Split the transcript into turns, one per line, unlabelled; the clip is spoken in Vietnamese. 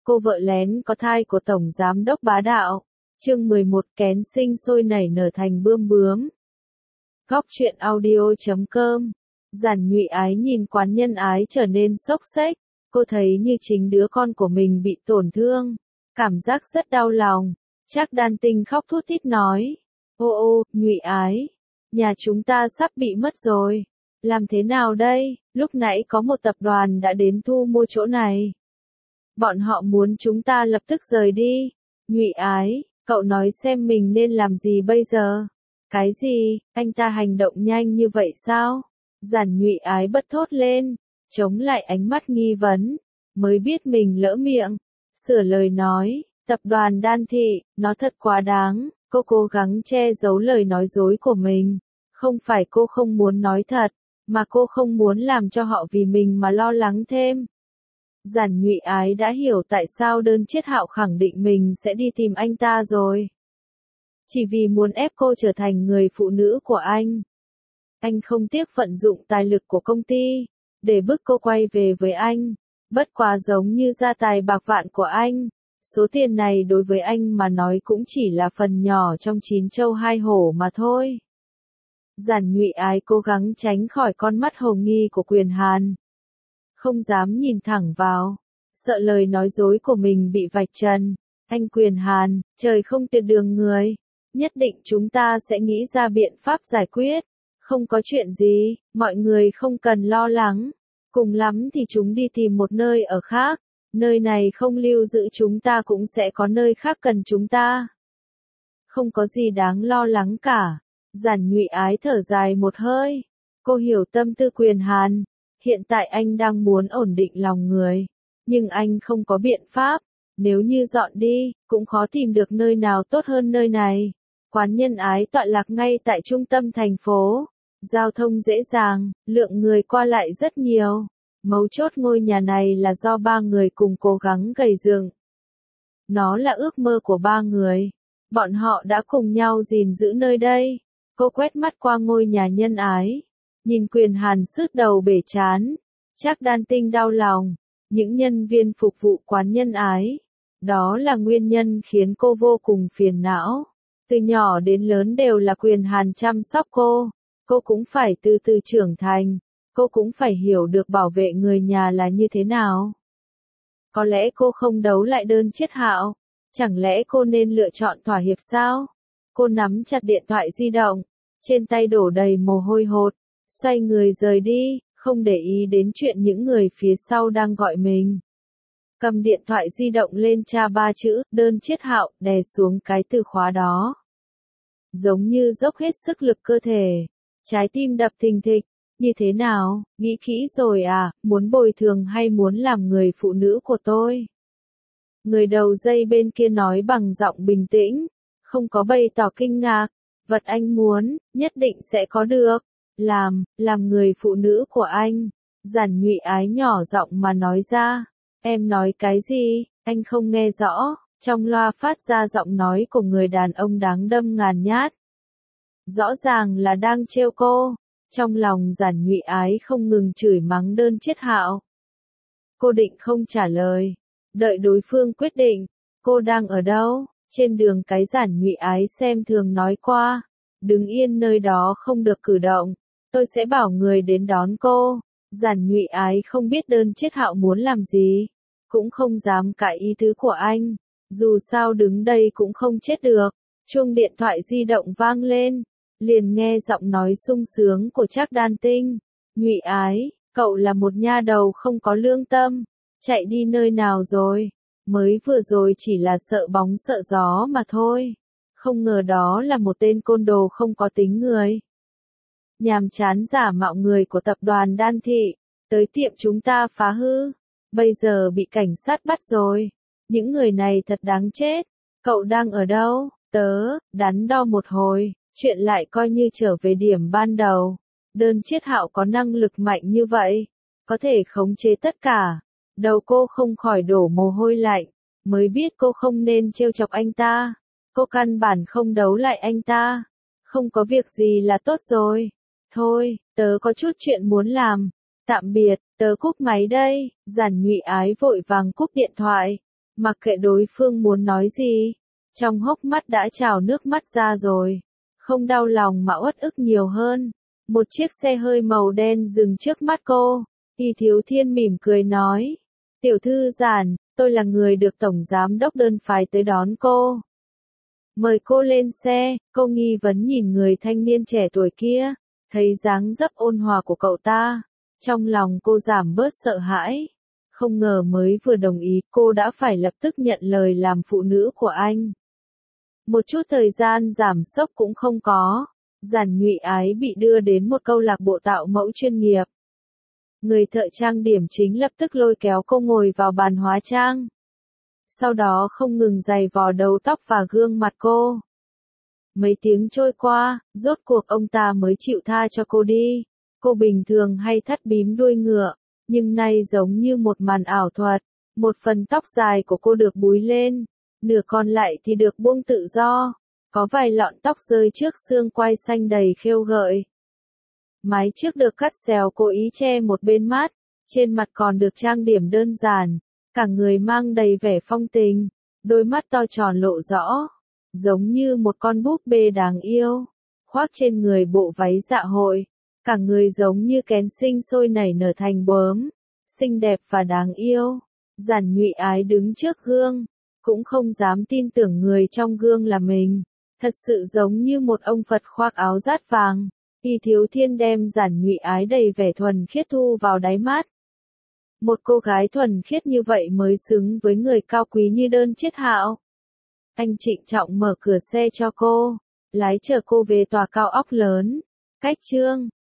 Cô vợ lén có thai của Tổng Giám đốc bá đạo. Chương 11 kén sinh sôi nảy nở thành bươm bướm. Góc truyện audio.com. Giản Nhụy Ái nhìn Quán Nhân Ái trở nên xốc xếch, cô thấy như chính đứa con của mình bị tổn thương, cảm giác rất đau lòng. Trác Đan Tinh khóc thút thít nói, ô, Nhụy Ái, nhà chúng ta sắp bị mất rồi, làm thế nào đây? Lúc nãy có một tập đoàn đã đến thu mua chỗ này. Bọn họ muốn chúng ta lập tức rời đi. Nhụy Ái, cậu nói xem mình nên làm gì bây giờ? Cái gì, anh ta hành động nhanh như vậy sao? Giản Nhụy Ái bật thốt lên, chống lại ánh mắt nghi vấn, mới biết mình lỡ miệng, sửa lời nói, tập đoàn Đan Thị, nó thật quá đáng, cô cố gắng che giấu lời nói dối của mình, không phải cô không muốn nói thật, mà cô không muốn làm cho họ vì mình mà lo lắng thêm. Giản Nhụy Ái đã hiểu tại sao Đơn Chiết Hạo khẳng định mình sẽ đi tìm anh ta rồi. Chỉ vì muốn ép cô trở thành người phụ nữ của anh. Anh không tiếc vận dụng tài lực của công ty, để bức cô quay về với anh. Bất quá giống như gia tài bạc vạn của anh, số tiền này đối với anh mà nói cũng chỉ là phần nhỏ trong 9 châu 2 hổ mà thôi. Giản Nhụy Ái cố gắng tránh khỏi con mắt hồ nghi của Quyền Hàn. Không dám nhìn thẳng vào, sợ lời nói dối của mình bị vạch trần. Anh Quyền Hàn, trời không tuyệt đường người, nhất định chúng ta sẽ nghĩ ra biện pháp giải quyết. Không có chuyện gì, mọi người không cần lo lắng. Cùng lắm thì chúng đi tìm một nơi ở khác, nơi này không lưu giữ chúng ta cũng sẽ có nơi khác cần chúng ta. Không có gì đáng lo lắng cả. Giản Nhụy Ái thở dài một hơi. Cô hiểu tâm tư Quyền Hàn. Hiện tại anh đang muốn ổn định lòng người, nhưng anh không có biện pháp. Nếu như dọn đi, cũng khó tìm được nơi nào tốt hơn nơi này. Quán Nhân Ái tọa lạc ngay tại trung tâm thành phố. Giao thông dễ dàng, lượng người qua lại rất nhiều. Mấu chốt ngôi nhà này là do 3 người cùng cố gắng gầy dựng. Nó là ước mơ của 3 người. Bọn họ đã cùng nhau gìn giữ nơi đây. Cô quét mắt qua ngôi nhà Nhân Ái. Nhìn Quyền Hàn sứt đầu bể chán. Trác Đan Tinh đau lòng. Những nhân viên phục vụ Quán Nhân Ái. Đó là nguyên nhân khiến cô vô cùng phiền não. Từ nhỏ đến lớn đều là Quyền Hàn chăm sóc cô. Cô cũng phải từ từ trưởng thành. Cô cũng phải hiểu được bảo vệ người nhà là như thế nào. Có lẽ cô không đấu lại Đơn Chiết Hạo. Chẳng lẽ cô nên lựa chọn thỏa hiệp sao? Cô nắm chặt điện thoại di động. Trên tay đổ đầy mồ hôi hột. Xoay người rời đi, không để ý đến chuyện những người phía sau đang gọi mình. Cầm điện thoại di động lên tra 3 chữ, Đơn Chiết Hạo, đè xuống cái từ khóa đó. Giống như dốc hết sức lực cơ thể. Trái tim đập thình thịch. Như thế nào, nghĩ kỹ rồi à, muốn bồi thường hay muốn làm người phụ nữ của tôi? Người đầu dây bên kia nói bằng giọng bình tĩnh, không có bày tỏ kinh ngạc. Vật anh muốn, nhất định sẽ có được. Làm người phụ nữ của anh. Giản Nhụy Ái nhỏ giọng mà nói ra. Em nói cái gì, anh không nghe rõ. Trong loa phát ra giọng nói của người đàn ông đáng đâm ngàn nhát. Rõ ràng là đang trêu cô. Trong lòng Giản Nhụy Ái không ngừng chửi mắng Đơn Chiết Hạo. Cô định không trả lời. Đợi đối phương quyết định. Cô đang ở đâu? Trên đường cái Giản Nhụy Ái xem thường nói qua. Đứng yên nơi đó không được cử động. Tôi sẽ bảo người đến đón cô. Giản Nhụy Ái không biết Đơn Chiết Hạo muốn làm gì. Cũng không dám cãi ý tứ của anh. Dù sao đứng đây cũng không chết được. Chuông điện thoại di động vang lên. Liền nghe giọng nói sung sướng của Trác Đan Tinh. Nhụy Ái, cậu là một nha đầu không có lương tâm. Chạy đi nơi nào rồi? Mới vừa rồi chỉ là sợ bóng sợ gió mà thôi. Không ngờ đó là một tên côn đồ không có tính người. Nhàm chán giả mạo người của tập đoàn Đan Thị. Tới tiệm chúng ta phá hư. Bây giờ bị cảnh sát bắt rồi. Những người này thật đáng chết. Cậu đang ở đâu? Đắn đo một hồi. Chuyện lại coi như trở về điểm ban đầu. Đơn Chiết Hạo có năng lực mạnh như vậy. Có thể khống chế tất cả. Đầu cô không khỏi đổ mồ hôi lạnh. Mới biết cô không nên trêu chọc anh ta. Cô căn bản không đấu lại anh ta. Không có việc gì là tốt rồi. Thôi, tớ có chút chuyện muốn làm. Tạm biệt, tớ cúp máy đây. Giản Nhụy Ái vội vàng cúp điện thoại. Mặc kệ đối phương muốn nói gì, trong hốc mắt đã trào nước mắt ra rồi. Không đau lòng mà uất ức nhiều hơn. Một chiếc xe hơi màu đen dừng trước mắt cô. Y Thiếu Thiên mỉm cười nói. Tiểu thư Giản, tôi là người được Tổng Giám Đốc đơn phái tới đón cô. Mời cô lên xe, cô nghi vấn nhìn người thanh niên trẻ tuổi kia. Thấy dáng dấp ôn hòa của cậu ta. Trong lòng cô giảm bớt sợ hãi. Không ngờ mới vừa đồng ý cô đã phải lập tức nhận lời làm phụ nữ của anh. Một chút thời gian giảm sốc cũng không có. Giản Nhụy Ái bị đưa đến một câu lạc bộ tạo mẫu chuyên nghiệp. Người thợ trang điểm chính lập tức lôi kéo cô ngồi vào bàn hóa trang. Sau đó không ngừng giày vò đầu tóc và gương mặt cô. Mấy tiếng trôi qua, rốt cuộc ông ta mới chịu tha cho cô đi. Cô bình thường hay thắt bím đuôi ngựa, nhưng nay giống như một màn ảo thuật. Một phần tóc dài của cô được búi lên, nửa còn lại thì được buông tự do. Có vài lọn tóc rơi trước xương quai xanh đầy khêu gợi. Mái trước được cắt xèo cố ý che một bên mắt, trên mặt còn được trang điểm đơn giản, cả người mang đầy vẻ phong tình, đôi mắt to tròn lộ rõ, giống như một con búp bê đáng yêu, khoác trên người bộ váy dạ hội, cả người giống như kén sinh sôi nảy nở thành bướm, xinh đẹp và đáng yêu. Giản Nhụy Ái đứng trước gương, cũng không dám tin tưởng người trong gương là mình, thật sự giống như một ông Phật khoác áo dát vàng. Y Thiếu Thiên đem Giản Nhụy Ái đầy vẻ thuần khiết thu vào đáy mắt. Một cô gái thuần khiết như vậy mới xứng với người cao quý như Đơn Chiết Hạo. Anh trịnh trọng mở cửa xe cho cô, lái chở cô về tòa cao ốc lớn. Cách chương